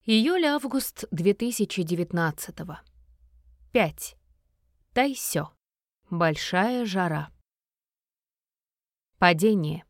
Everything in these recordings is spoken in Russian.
Июль-август 2019-го. 5. Тайсё. Большая жара. Падение.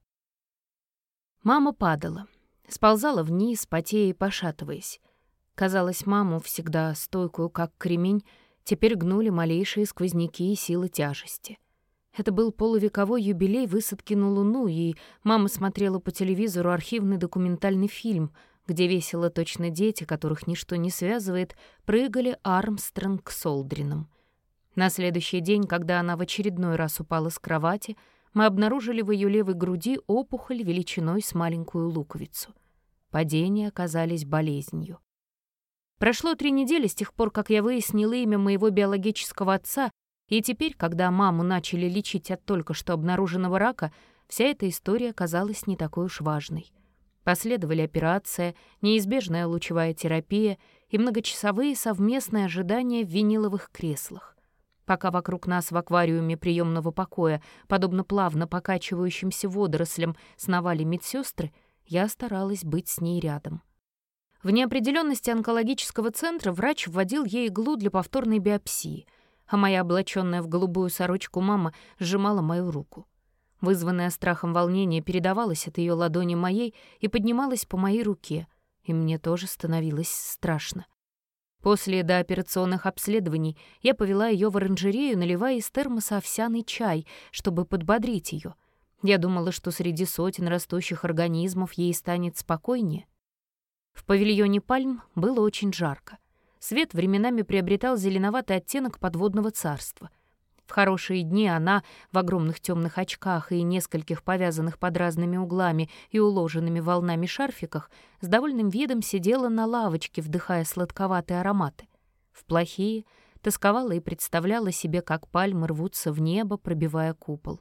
Мама падала. Сползала вниз, потея и пошатываясь. Казалось, маму, всегда стойкую, как кремень, теперь гнули малейшие сквозняки и силы тяжести. Это был полувековой юбилей высадки на Луну, и мама смотрела по телевизору архивный документальный фильм, где весело точно дети, которых ничто не связывает, прыгали Армстронг с Олдрином. На следующий день, когда она в очередной раз упала с кровати, мы обнаружили в ее левой груди опухоль величиной с маленькую луковицу. Падения оказались болезнью. Прошло 3 недели с тех пор, как я выяснила имя моего биологического отца, и теперь, когда маму начали лечить от только что обнаруженного рака, вся эта история казалась не такой уж важной. Последовали операция, неизбежная лучевая терапия и многочасовые совместные ожидания в виниловых креслах. Пока вокруг нас в аквариуме приемного покоя, подобно плавно покачивающимся водорослям, сновали медсестры, я старалась быть с ней рядом. В неопределенности онкологического центра врач вводил ей иглу для повторной биопсии, а моя облаченная в голубую сорочку мама сжимала мою руку. Вызванное страхом волнение передавалось от ее ладони моей и поднималось по моей руке, и мне тоже становилось страшно. После дооперационных обследований я повела ее в оранжерею, наливая из термоса овсяный чай, чтобы подбодрить ее. Я думала, что среди сотен растущих организмов ей станет спокойнее. В павильоне пальм было очень жарко. Свет временами приобретал зеленоватый оттенок подводного царства. В хорошие дни она в огромных темных очках и нескольких повязанных под разными углами и уложенными волнами шарфиках с довольным видом сидела на лавочке, вдыхая сладковатые ароматы. В плохие тосковала и представляла себе, как пальмы рвутся в небо, пробивая купол.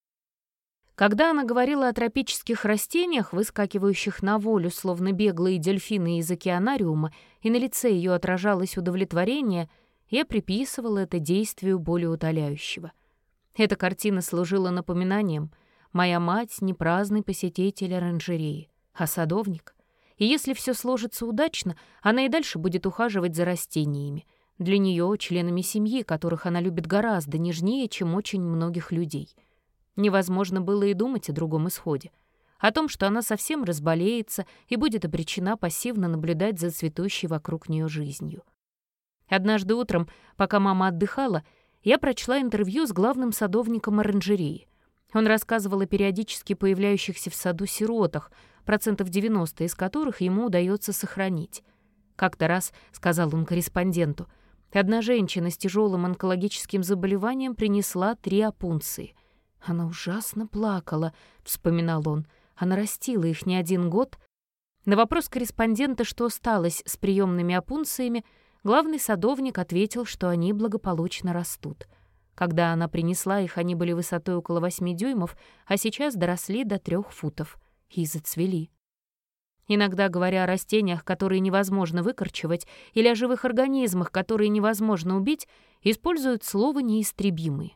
Когда она говорила о тропических растениях, выскакивающих на волю, словно беглые дельфины из океанариума, и на лице ее отражалось удовлетворение, я приписывала это действию болеутоляющего. Эта картина служила напоминанием: моя мать — не праздный посетитель оранжереи, а садовник. И если все сложится удачно, она и дальше будет ухаживать за растениями. Для нее членами семьи, которых она любит гораздо нежнее, чем очень многих людей. Невозможно было и думать о другом исходе. О том, что она совсем разболеется и будет обречена пассивно наблюдать за цветущей вокруг нее жизнью. Однажды утром, пока мама отдыхала, я прочла интервью с главным садовником оранжереи. Он рассказывал о периодически появляющихся в саду сиротах, 90% из которых ему удается сохранить. Как-то раз, сказал он корреспонденту, одна женщина с тяжелым онкологическим заболеванием принесла 3 опунции. Она ужасно плакала, вспоминал он. Она растила их не 1 год. На вопрос корреспондента, что сталось с приемными опунциями, главный садовник ответил, что они благополучно растут. Когда она принесла их, они были высотой около 8 дюймов, а сейчас доросли до 3 футов и зацвели. Иногда, говоря о растениях, которые невозможно выкорчевать, или о живых организмах, которые невозможно убить, используют слово «неистребимый».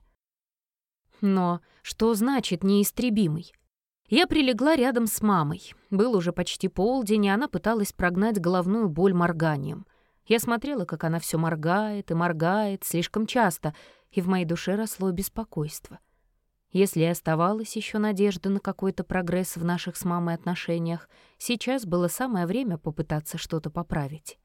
Но что значит «неистребимый»? Я прилегла рядом с мамой. Был уже почти полдень, и она пыталась прогнать головную боль морганием. Я смотрела, как она все моргает и моргает слишком часто, и в моей душе росло беспокойство. Если и оставалась еще надежда на какой-то прогресс в наших с мамой отношениях, сейчас было самое время попытаться что-то поправить.